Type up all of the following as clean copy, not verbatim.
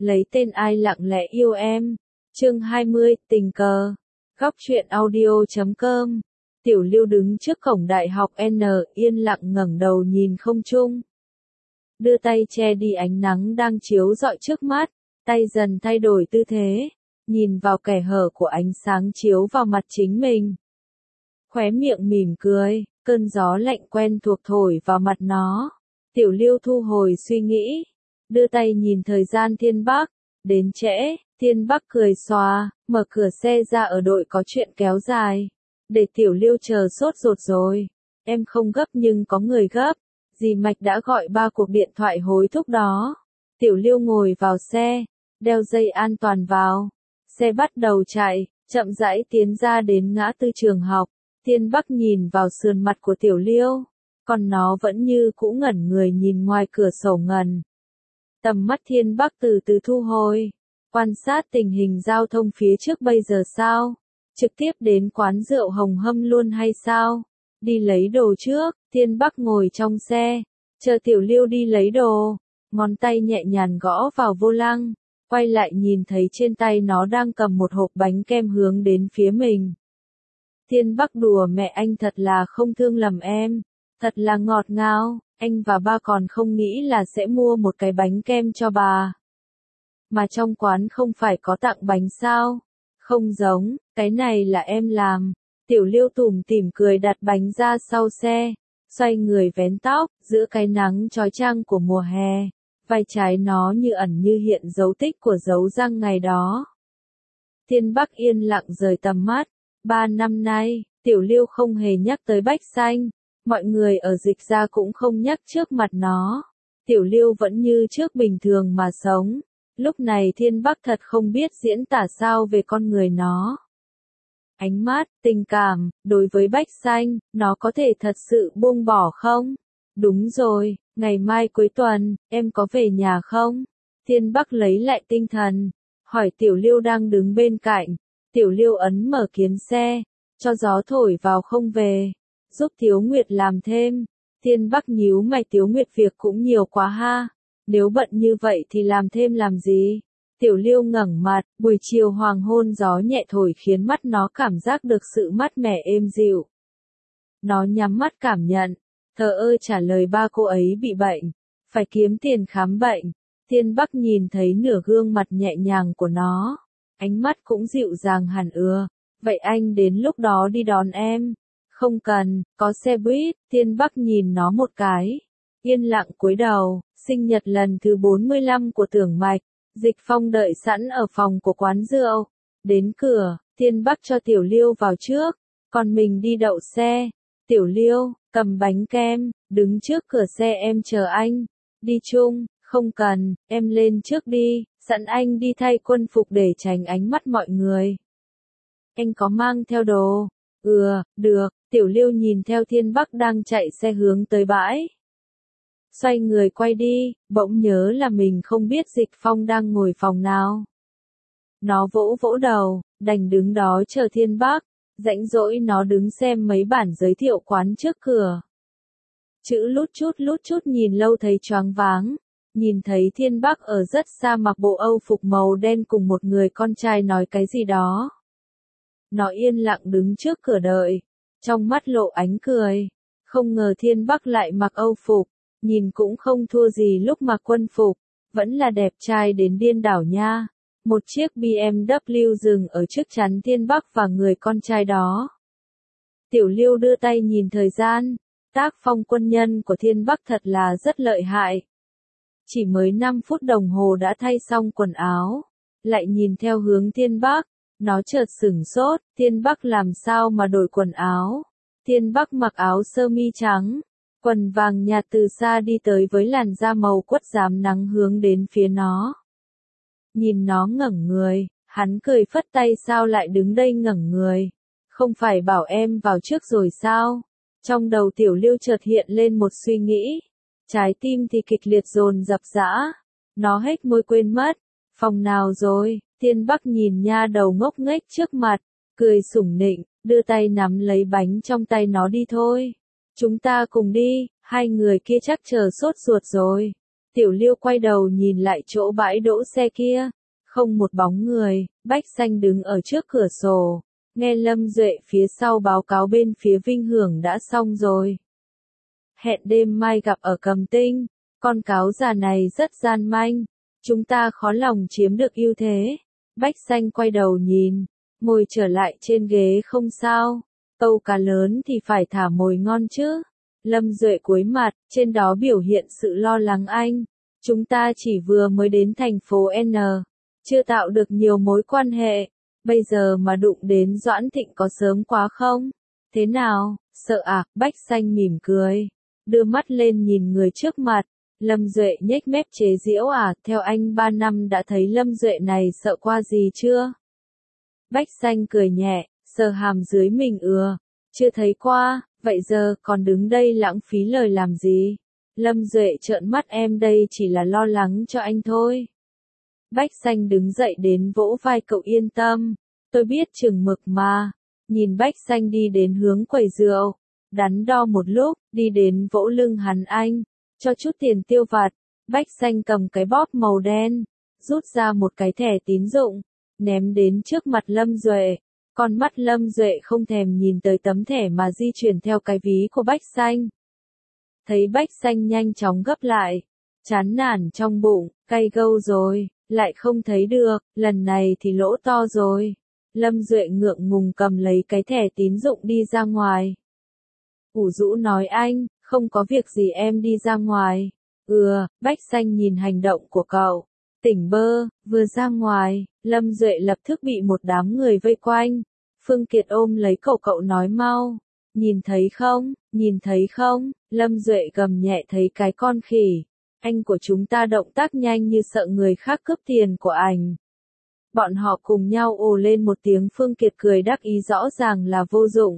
Lấy tên ai lặng lẽ yêu em. Chương 20, tình cờ. Góc truyện audio.com. Tiểu Lưu đứng trước cổng đại học N, yên lặng ngẩng đầu nhìn không trung. Đưa tay che đi ánh nắng đang chiếu rọi trước mắt, tay dần thay đổi tư thế, nhìn vào kẻ hở của ánh sáng chiếu vào mặt chính mình. Khóe miệng mỉm cười, cơn gió lạnh quen thuộc thổi vào mặt nó. Tiểu Lưu thu hồi suy nghĩ, đưa tay nhìn thời gian Thiên Bắc, đến trễ. Thiên Bắc cười xòa, mở cửa xe ra ở đội có chuyện kéo dài. Để Tiểu Lưu chờ sốt ruột rồi. Em không gấp nhưng có người gấp. Dì Mạch đã gọi 3 cuộc điện thoại hối thúc đó. Tiểu Lưu ngồi vào xe, đeo dây an toàn vào. Xe bắt đầu chạy, chậm rãi tiến ra đến ngã tư trường học. Thiên Bắc nhìn vào sườn mặt của Tiểu Lưu, còn nó vẫn như cũ ngẩn người nhìn ngoài cửa sổ ngần. Tầm mắt Thiên Bắc từ từ thu hồi, quan sát tình hình giao thông phía trước bây giờ sao? Trực tiếp đến quán rượu Hồng Hâm luôn hay sao? Đi lấy đồ trước. Thiên Bắc ngồi trong xe, chờ Tiểu Lưu đi lấy đồ, ngón tay nhẹ nhàng gõ vào vô lăng, quay lại nhìn thấy trên tay nó đang cầm một hộp bánh kem hướng đến phía mình. Thiên Bắc đùa mẹ anh thật là không thương lầm em, thật là ngọt ngào, anh và ba còn không nghĩ là sẽ mua một cái bánh kem cho bà. Mà trong quán không phải có tặng bánh sao? Không giống, cái này là em làm. Tiểu Lưu tủm tỉm cười đặt bánh ra sau xe, xoay người vén tóc, giữa cái nắng chói chang của mùa hè, vai trái nó như ẩn như hiện dấu tích của dấu răng ngày đó. Thiên Bắc yên lặng rời tầm mắt. 3 năm nay, Tiểu Lưu không hề nhắc tới Bách Xanh, mọi người ở Dịch Gia cũng không nhắc trước mặt nó. Tiểu Lưu vẫn như trước bình thường mà sống. Lúc này Thiên Bắc thật không biết diễn tả sao về con người nó. Ánh mắt, tình cảm, đối với Bách Xanh, nó có thể thật sự buông bỏ không? Đúng rồi, ngày mai cuối tuần, em có về nhà không? Thiên Bắc lấy lại tinh thần, hỏi Tiểu Lưu đang đứng bên cạnh. Tiểu Lưu ấn mở kiếng xe, cho gió thổi vào không về, giúp Tiếu Nguyệt làm thêm. Thiên Bắc nhíu mày, Tiếu Nguyệt việc cũng nhiều quá ha, nếu bận như vậy thì làm thêm làm gì? Tiểu Lưu ngẩng mặt, buổi chiều hoàng hôn gió nhẹ thổi khiến mắt nó cảm giác được sự mát mẻ êm dịu. Nó nhắm mắt cảm nhận, thờ ơ trả lời ba cô ấy bị bệnh, phải kiếm tiền khám bệnh. Thiên Bắc nhìn thấy nửa gương mặt nhẹ nhàng của nó, ánh mắt cũng dịu dàng hẳn. Vậy anh đến lúc đó đi đón em. Không cần, có xe buýt. Thiên Bắc nhìn nó một cái, yên lặng cúi đầu. Sinh nhật lần thứ 45 của Tưởng Mạch. Dịch Phong đợi sẵn ở phòng của quán rượu. Đến cửa, Thiên Bắc cho Tiểu Lưu vào trước, còn mình đi đậu xe. Tiểu Lưu, cầm bánh kem, đứng trước cửa xe em chờ anh. Đi chung, không cần, em lên trước đi, sẵn anh đi thay quân phục để tránh ánh mắt mọi người. Anh có mang theo đồ? Được, Tiểu Lưu nhìn theo Thiên Bắc đang chạy xe hướng tới bãi. Xoay người quay đi, bỗng nhớ là mình không biết Dịch Phong đang ngồi phòng nào. Nó vỗ vỗ đầu, đành đứng đó chờ Thiên Bắc, rãnh rỗi nó đứng xem mấy bản giới thiệu quán trước cửa. Chữ lút chút nhìn lâu thấy choáng váng, nhìn thấy Thiên Bắc ở rất xa mặc bộ Âu phục màu đen cùng một người con trai nói cái gì đó. Nó yên lặng đứng trước cửa đợi, trong mắt lộ ánh cười, không ngờ Thiên Bắc lại mặc Âu phục. Nhìn cũng không thua gì lúc mặc quân phục, vẫn là đẹp trai đến điên đảo nha. Một chiếc BMW dừng ở trước chắn Thiên Bắc và người con trai đó. Tiểu Lưu đưa tay nhìn thời gian, tác phong quân nhân của Thiên Bắc thật là rất lợi hại. Chỉ mới 5 phút đồng hồ đã thay xong quần áo, lại nhìn theo hướng Thiên Bắc, nó chợt sửng sốt, Thiên Bắc làm sao mà đổi quần áo? Thiên Bắc mặc áo sơ mi trắng, quần vàng nhạt, từ xa đi tới với làn da màu quất rám nắng hướng đến phía nó. Nhìn nó ngẩng người, hắn cười phất tay, sao lại đứng đây ngẩng người? Không phải bảo em vào trước rồi sao? Trong đầu Tiểu Lưu chợt hiện lên một suy nghĩ, trái tim thì kịch liệt dồn dập dã. Nó hếch môi quên mất, phòng nào rồi? Thiên Bắc nhìn nha đầu ngốc nghếch trước mặt, cười sủng nịnh, đưa tay nắm lấy bánh trong tay nó, đi thôi. Chúng ta cùng đi, hai người kia chắc chờ sốt ruột rồi. Tiểu Liêu quay đầu nhìn lại chỗ bãi đỗ xe kia, không một bóng người, Bách Xanh đứng ở trước cửa sổ, nghe Lâm Duệ phía sau báo cáo bên phía Vinh Hưởng đã xong rồi. Hẹn đêm mai gặp ở Cầm Tinh, con cáo già này rất gian manh, chúng ta khó lòng chiếm được ưu thế. Bách Xanh quay đầu nhìn, ngồi trở lại trên ghế không sao, câu cá lớn thì phải thả mồi ngon chứ. Lâm Duệ cúi mặt, trên đó biểu hiện sự lo lắng anh. Chúng ta chỉ vừa mới đến thành phố N, chưa tạo được nhiều mối quan hệ, bây giờ mà đụng đến Doãn Thịnh có sớm quá không? Thế nào, sợ à? Bách Xanh mỉm cười, đưa mắt lên nhìn người trước mặt. Lâm Duệ nhếch mép chế giễu à, theo anh 3 năm đã thấy Lâm Duệ này sợ qua gì chưa? Bách Xanh cười nhẹ, sờ hàm dưới mình chưa thấy qua, vậy giờ còn đứng đây lãng phí lời làm gì? Lâm Duệ trợn mắt em đây chỉ là lo lắng cho anh thôi. Bách Xanh đứng dậy đến vỗ vai cậu yên tâm, tôi biết chừng mực mà. Nhìn Bách Xanh đi đến hướng quầy rượu, đắn đo một lúc, đi đến vỗ lưng hắn anh, cho chút tiền tiêu vặt. Bách Xanh cầm cái bóp màu đen, rút ra một cái thẻ tín dụng, ném đến trước mặt Lâm Duệ. Con mắt Lâm Duệ không thèm nhìn tới tấm thẻ mà di chuyển theo cái ví của Bách Xanh. Thấy Bách Xanh nhanh chóng gấp lại, chán nản trong bụng, cay gâu rồi, lại không thấy được, lần này thì lỗ to rồi. Lâm Duệ ngượng ngùng cầm lấy cái thẻ tín dụng đi ra ngoài. Ủ rũ nói anh, không có việc gì em đi ra ngoài. Bách Xanh nhìn hành động của cậu, tỉnh bơ, vừa ra ngoài, Lâm Duệ lập tức bị một đám người vây quanh. Phương Kiệt ôm lấy cậu nói mau, nhìn thấy không, Lâm Duệ gầm nhẹ thấy cái con khỉ, anh của chúng ta động tác nhanh như sợ người khác cướp tiền của ảnh. Bọn họ cùng nhau ồ lên một tiếng. Phương Kiệt cười đắc ý rõ ràng là vô dụng.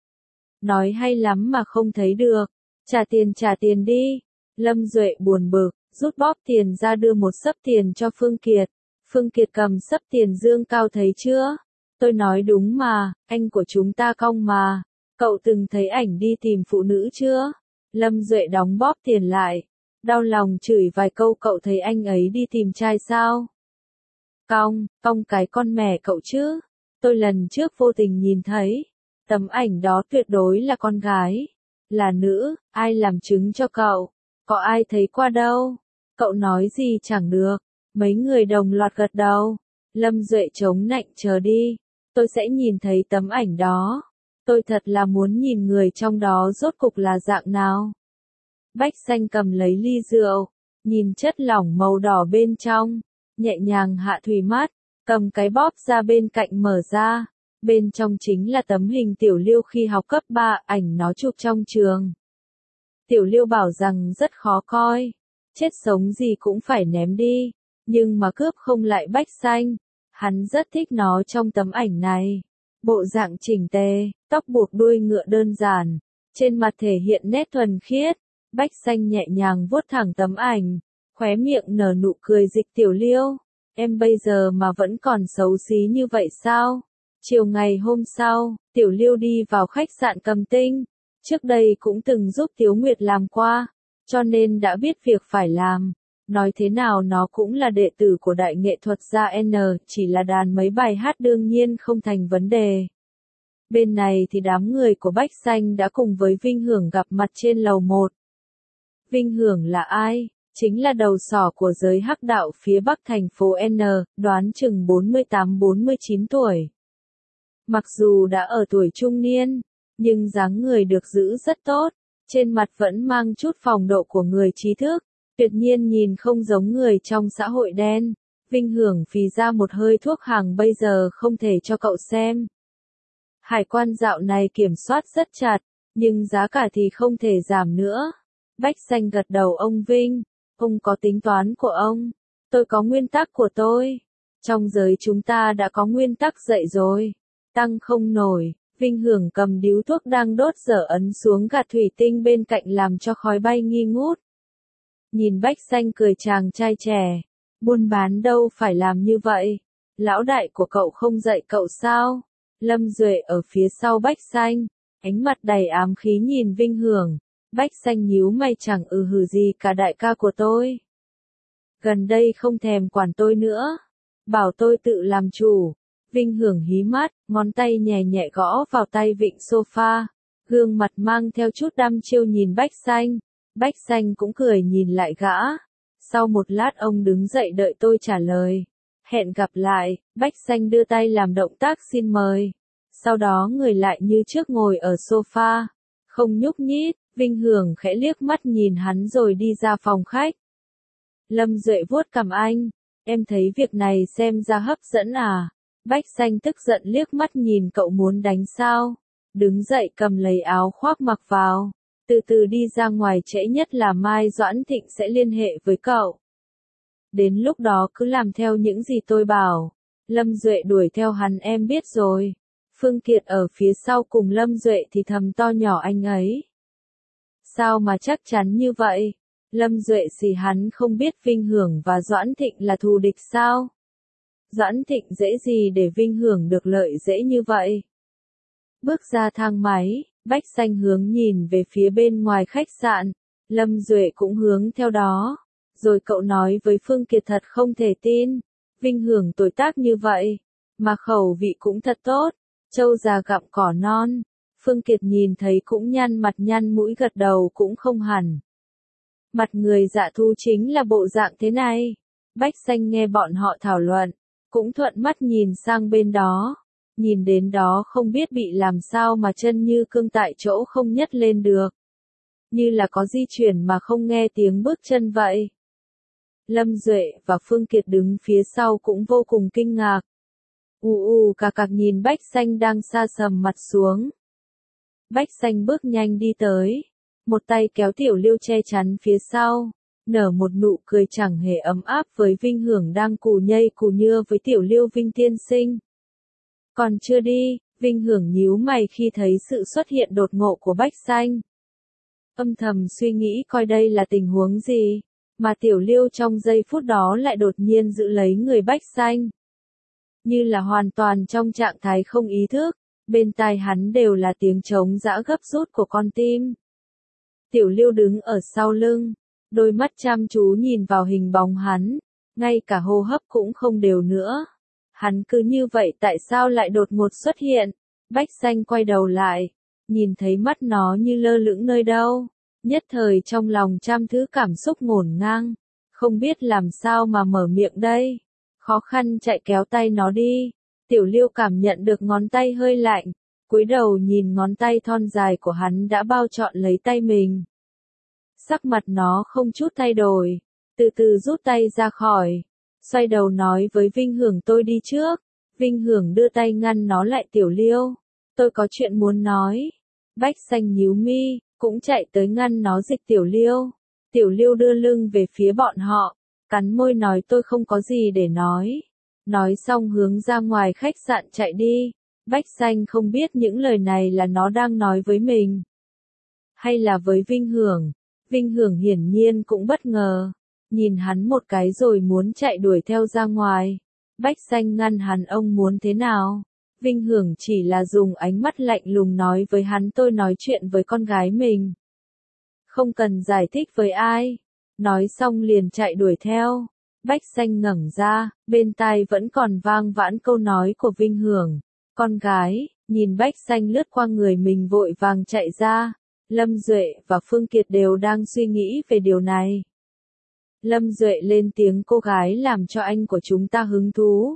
Nói hay lắm mà không thấy được, trả tiền đi. Lâm Duệ buồn bực, rút bóp tiền ra đưa một xấp tiền cho Phương Kiệt. Phương Kiệt cầm xấp tiền dương cao thấy chưa? Tôi nói đúng mà, anh của chúng ta cong mà. Cậu từng thấy ảnh đi tìm phụ nữ chưa? Lâm Duệ đóng bóp tiền lại, đau lòng chửi vài câu. Cậu thấy anh ấy đi tìm trai sao? Cong cái con mẹ cậu chứ. Tôi lần trước vô tình nhìn thấy, tấm ảnh đó tuyệt đối là con gái. Là nữ, ai làm chứng cho cậu? Có ai thấy qua đâu? Cậu nói gì chẳng được. Mấy người đồng loạt gật đầu. Lâm Duệ chống nạnh chờ đi. Tôi sẽ nhìn thấy tấm ảnh đó. Tôi thật là muốn nhìn người trong đó rốt cục là dạng nào. Bách Xanh cầm lấy ly rượu, nhìn chất lỏng màu đỏ bên trong, nhẹ nhàng hạ thủy mắt, cầm cái bóp ra bên cạnh mở ra. Bên trong chính là tấm hình Tiểu Liêu khi học cấp 3, ảnh nó chụp trong trường. Tiểu Liêu bảo rằng rất khó coi, chết sống gì cũng phải ném đi, nhưng mà cướp không lại Bách Xanh. Hắn rất thích nó trong tấm ảnh này. Bộ dạng chỉnh tề, tóc buộc đuôi ngựa đơn giản, trên mặt thể hiện nét thuần khiết. Bách Xanh nhẹ nhàng vuốt thẳng tấm ảnh, khóe miệng nở nụ cười dịch. Tiểu Liêu, em bây giờ mà vẫn còn xấu xí như vậy sao? Chiều ngày hôm sau, Tiểu Liêu đi vào khách sạn Cầm Tinh. Trước đây cũng từng giúp Tiếu Nguyệt làm qua, cho nên đã biết việc phải làm. Nói thế nào nó cũng là đệ tử của đại nghệ thuật gia N, chỉ là đàn mấy bài hát đương nhiên không thành vấn đề. Bên này thì đám người của Bách Xanh đã cùng với Vinh Hưởng gặp mặt trên lầu 1. Vinh Hưởng là ai? Chính là đầu sỏ của giới hắc đạo phía Bắc thành phố N, đoán chừng 48-49 tuổi. Mặc dù đã ở tuổi trung niên, nhưng dáng người được giữ rất tốt, trên mặt vẫn mang chút phong độ của người trí thức, tuyệt nhiên nhìn không giống người trong xã hội đen. Vinh Hưởng phì ra một hơi thuốc hàng bây giờ không thể cho cậu xem. Hải quan dạo này kiểm soát rất chặt, nhưng giá cả thì không thể giảm nữa. Bách Xanh gật đầu. Ông Vinh, ông có tính toán của ông, tôi có nguyên tắc của tôi. Trong giới chúng ta đã có nguyên tắc dậy rồi, tăng không nổi. Vinh Hưởng cầm điếu thuốc đang đốt dở ấn xuống gạt thủy tinh bên cạnh làm cho khói bay nghi ngút. Nhìn Bách Xanh cười chàng trai trẻ, buôn bán đâu phải làm như vậy. Lão đại của cậu không dạy cậu sao? Lâm Duệ ở phía sau Bách Xanh, ánh mặt đầy ám khí nhìn Vinh Hưởng. Bách Xanh nhíu mày chẳng hừ gì cả. Đại ca của tôi gần đây không thèm quản tôi nữa. Bảo tôi tự làm chủ. Vinh Hưởng hí mắt, ngón tay nhẹ nhẹ gõ vào tay vịn sofa. Gương mặt mang theo chút đăm chiêu nhìn Bách Xanh. Bách Xanh cũng cười nhìn lại gã. Sau một lát ông đứng dậy đợi tôi trả lời. Hẹn gặp lại, Bách Xanh đưa tay làm động tác xin mời. Sau đó người lại như trước ngồi ở sofa. Không nhúc nhích, Vinh Hưởng khẽ liếc mắt nhìn hắn rồi đi ra phòng khách. Lâm Duệ vuốt cằm anh. Em thấy việc này xem ra hấp dẫn à? Bách Xanh tức giận liếc mắt nhìn cậu muốn đánh sao? Đứng dậy cầm lấy áo khoác mặc vào. Từ từ đi ra ngoài, trễ nhất là mai Doãn Thịnh sẽ liên hệ với cậu. Đến lúc đó cứ làm theo những gì tôi bảo. Lâm Duệ đuổi theo hắn, em biết rồi. Phương Kiệt ở phía sau cùng Lâm Duệ thì thầm to nhỏ anh ấy. Sao mà chắc chắn như vậy? Lâm Duệ xì hắn không biết Vinh Hưởng và Doãn Thịnh là thù địch sao? Doãn Thịnh dễ gì để Vinh Hưởng được lợi dễ như vậy? Bước ra thang máy, Bách Xanh hướng nhìn về phía bên ngoài khách sạn. Lâm Duệ cũng hướng theo đó. Rồi cậu nói với Phương Kiệt thật không thể tin. Vinh Hưởng tuổi tác như vậy, mà khẩu vị cũng thật tốt. Trâu già gặm cỏ non. Phương Kiệt nhìn thấy cũng nhăn mặt nhăn mũi gật đầu cũng không hẳn. Mặt người dạ thú chính là bộ dạng thế này. Bách Xanh nghe bọn họ thảo luận, cũng thuận mắt nhìn sang bên đó. Nhìn đến đó không biết bị làm sao mà chân như cương tại chỗ không nhấc lên được. Như là có di chuyển mà không nghe tiếng bước chân vậy. Lâm Duệ và Phương Kiệt đứng phía sau cũng vô cùng kinh ngạc. Cà cạc nhìn Bách Xanh đang sa sầm mặt xuống. Bách Xanh bước nhanh đi tới. Một tay kéo Tiểu Liêu che chắn phía sau. Nở một nụ cười chẳng hề ấm áp với Vinh Hưởng đang cù nhây cù nhưa với Tiểu Liêu. Vinh tiên sinh. Còn chưa đi, Vinh Hưởng nhíu mày khi thấy sự xuất hiện đột ngộ của Bách Xanh. Âm thầm suy nghĩ coi đây là tình huống gì, mà Tiểu Liêu trong giây phút đó lại đột nhiên giữ lấy người Bách Xanh. Như là hoàn toàn trong trạng thái không ý thức, bên tai hắn đều là tiếng trống dã gấp rút của con tim. Tiểu Liêu đứng ở sau lưng, đôi mắt chăm chú nhìn vào hình bóng hắn, ngay cả hô hấp cũng không đều nữa. Hắn cứ như vậy tại sao lại đột ngột xuất hiện? Bách Xanh quay đầu lại, nhìn thấy mắt nó như lơ lửng nơi đâu. Nhất thời trong lòng trăm thứ cảm xúc ngổn ngang, không biết làm sao mà mở miệng đây. Khó khăn chạy kéo tay nó đi. Tiểu Liêu cảm nhận được ngón tay hơi lạnh, cúi đầu nhìn ngón tay thon dài của hắn đã bao trọn lấy tay mình. Sắc mặt nó không chút thay đổi, từ từ rút tay ra khỏi, xoay đầu nói với Vinh Hưởng tôi đi trước. Vinh Hưởng đưa tay ngăn nó lại. Tiểu Liêu, tôi có chuyện muốn nói. Bách Xanh nhíu mi, cũng chạy tới ngăn nó dịch Tiểu Liêu. Tiểu Liêu đưa lưng về phía bọn họ, cắn môi nói tôi không có gì để nói. Nói xong hướng ra ngoài khách sạn chạy đi. Bách Xanh không biết những lời này là nó đang nói với mình, hay là với Vinh Hưởng. Vinh Hưởng hiển nhiên cũng bất ngờ, nhìn hắn một cái rồi muốn chạy đuổi theo ra ngoài. Bách Xanh ngăn hắn, ông muốn thế nào? Vinh Hưởng chỉ là dùng ánh mắt lạnh lùng nói với hắn tôi nói chuyện với con gái mình. Không cần giải thích với ai. Nói xong liền chạy đuổi theo. Bách Xanh ngẩng ra, bên tai vẫn còn vang vãn câu nói của Vinh Hưởng. Con gái, nhìn Bách Xanh lướt qua người mình vội vàng chạy ra. Lâm Duệ và Phương Kiệt đều đang suy nghĩ về điều này. Lâm Duệ lên tiếng cô gái làm cho anh của chúng ta hứng thú.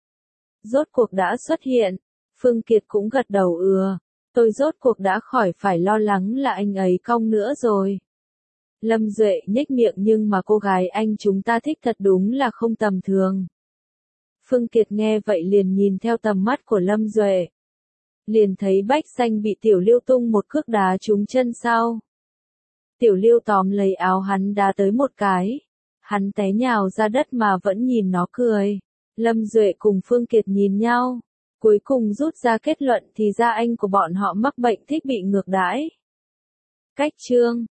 Rốt cuộc đã xuất hiện. Phương Kiệt cũng gật đầu tôi rốt cuộc đã khỏi phải lo lắng là anh ấy cong nữa rồi. Lâm Duệ nhếch miệng nhưng mà cô gái anh chúng ta thích thật đúng là không tầm thường. Phương Kiệt nghe vậy liền nhìn theo tầm mắt của Lâm Duệ. Liền thấy Bách Xanh bị Tiểu Liêu tung một cước đá trúng chân sau. Tiểu Liêu tóm lấy áo hắn đá tới một cái. Hắn té nhào ra đất mà vẫn nhìn nó cười. Lâm Duệ cùng Phương Kiệt nhìn nhau. Cuối cùng rút ra kết luận thì ra anh của bọn họ mắc bệnh thích bị ngược đãi. Cách chương